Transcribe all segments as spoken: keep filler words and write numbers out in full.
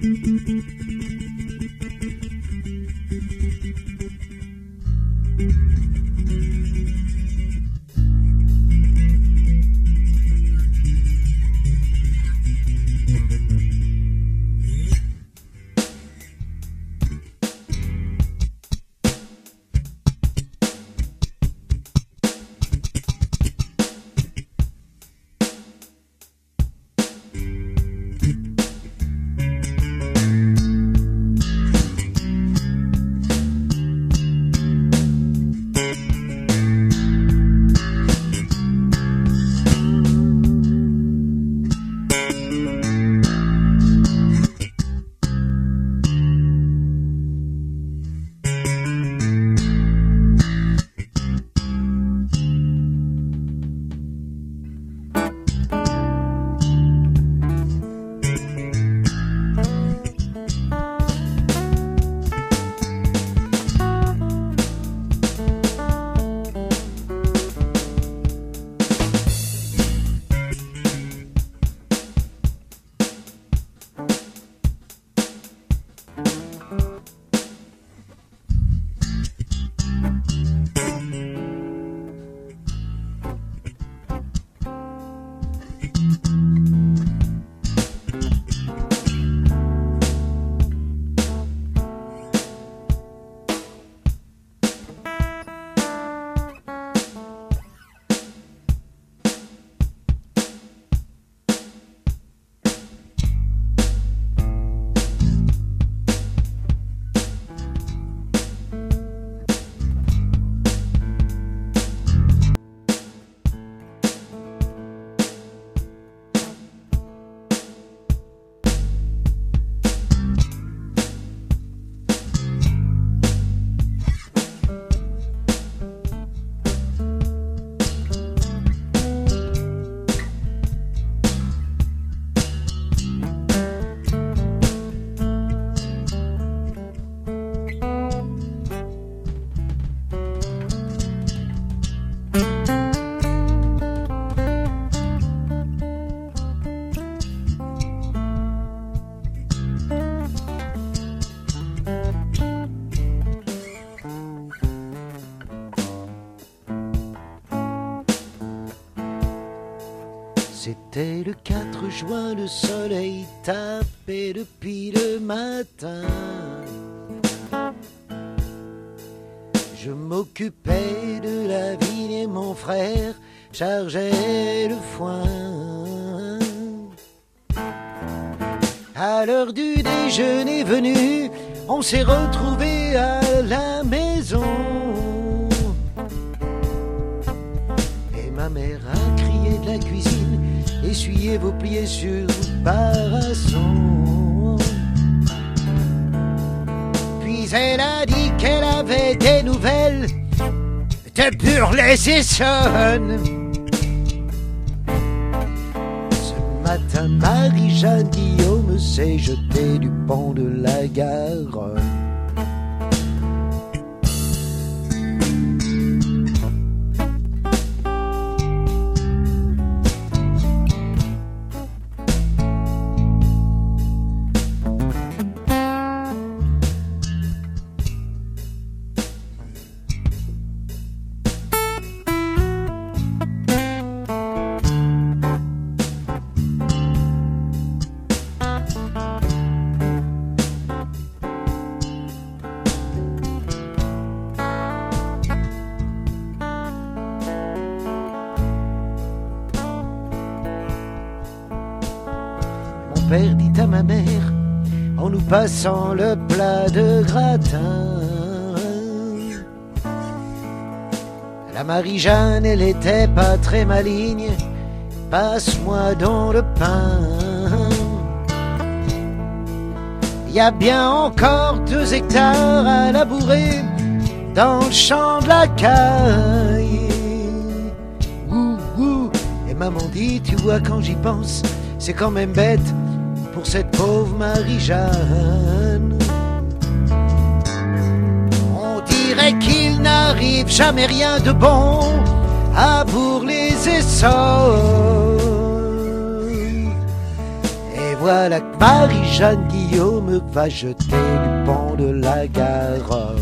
C'était le quatre juin, le soleil tapait depuis le matin. Je m'occupais de la vigne et mon frère chargeait le foin. À l'heure du déjeuner venu, on s'est retrouvés à la maison. Et ma mère a crié de la cuisine: essuyez vos pliés sur parançon. Puis elle a dit qu'elle avait des nouvelles de Burles-et-Essonnes. Ce matin, Marie-Jeanne Guillaume s'est jetée du pont de la Garonne. Mon père dit à ma mère, en nous passant le plat de gratin: la Marie-Jeanne, elle était pas très maligne, passe-moi donc le pain. Il y a bien encore deux hectares à labourer dans le champ de la caille. Ouh, ouh. Et maman dit, tu vois, quand j'y pense, c'est quand même bête pour cette pauvre Marie-Jeanne. On dirait qu'il n'arrive jamais rien de bon à Bourg-les-Essonnes. Et voilà voilà que Marie-Jeanne Guillaume va jeter du pont de la Garonne.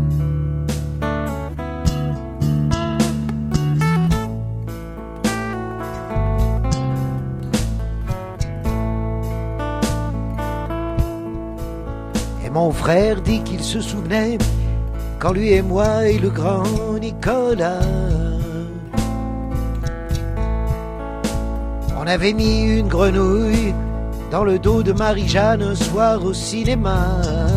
Et mon frère dit qu'il se souvenait quand lui et moi et le grand Nicolas, on avait mis une grenouille dans le dos de Marie-Jeanne un soir au cinéma.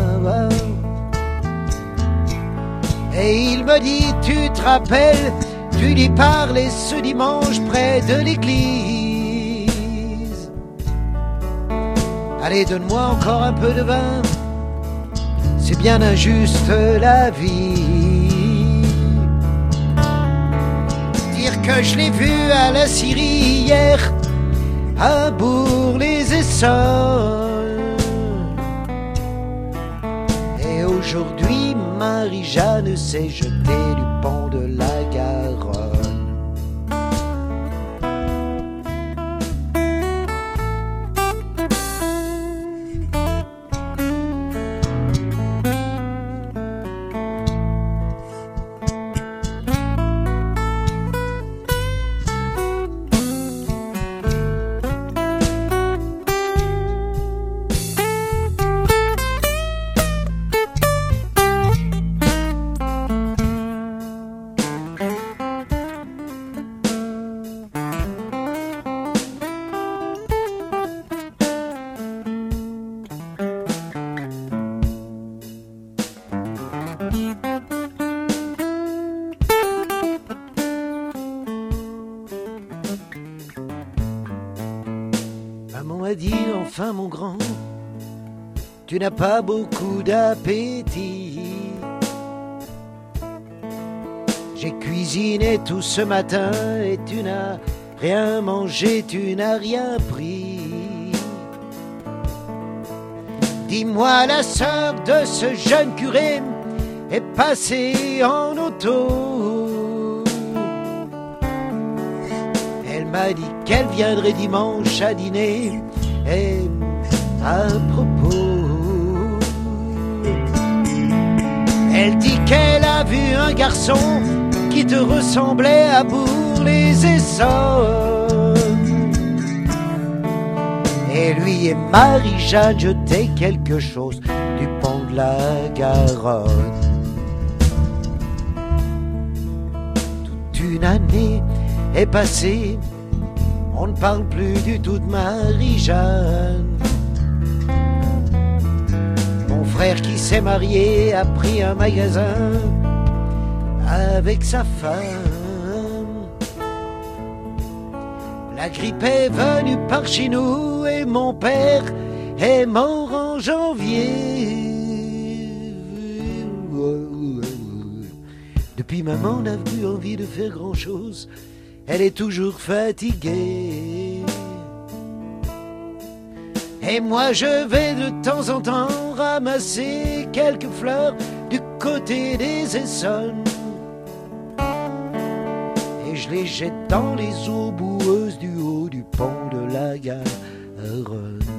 Et il me dit, tu te rappelles, tu lui parlais ce dimanche près de l'église. Allez, donne-moi encore un peu de vin, c'est bien injuste la vie. Dire que je l'ai vu à la Syrie hier, à Bourg-les-Essonnes. Et aujourd'hui, Marie-Jeanne s'est jetée du pont de la Garonne. Maman a dit, enfin mon grand, tu n'as pas beaucoup d'appétit. J'ai cuisiné tout ce matin et tu n'as rien mangé, tu n'as rien pris. Dis-moi, la sœur de ce jeune curé est passée en auto. Elle m'a dit qu'elle viendrait dimanche à dîner. Et à propos, elle dit qu'elle a vu un garçon qui te ressemblait à Bourg-les-Essonnes. Et lui et Marie-Jeanne jetaient quelque chose du pont de la Garonne. Toute une année est passée, on ne parle plus du tout de Marie-Jeanne. Mon frère qui s'est marié a pris un magasin avec sa femme. La grippe est venue par chez nous et mon père est mort en janvier. Depuis, maman n'a plus envie de faire grand-chose. Elle est toujours fatiguée. Et moi je vais de temps en temps ramasser quelques fleurs du côté des Essonnes. Et je les jette dans les eaux boueuses du haut du pont de la Garonne.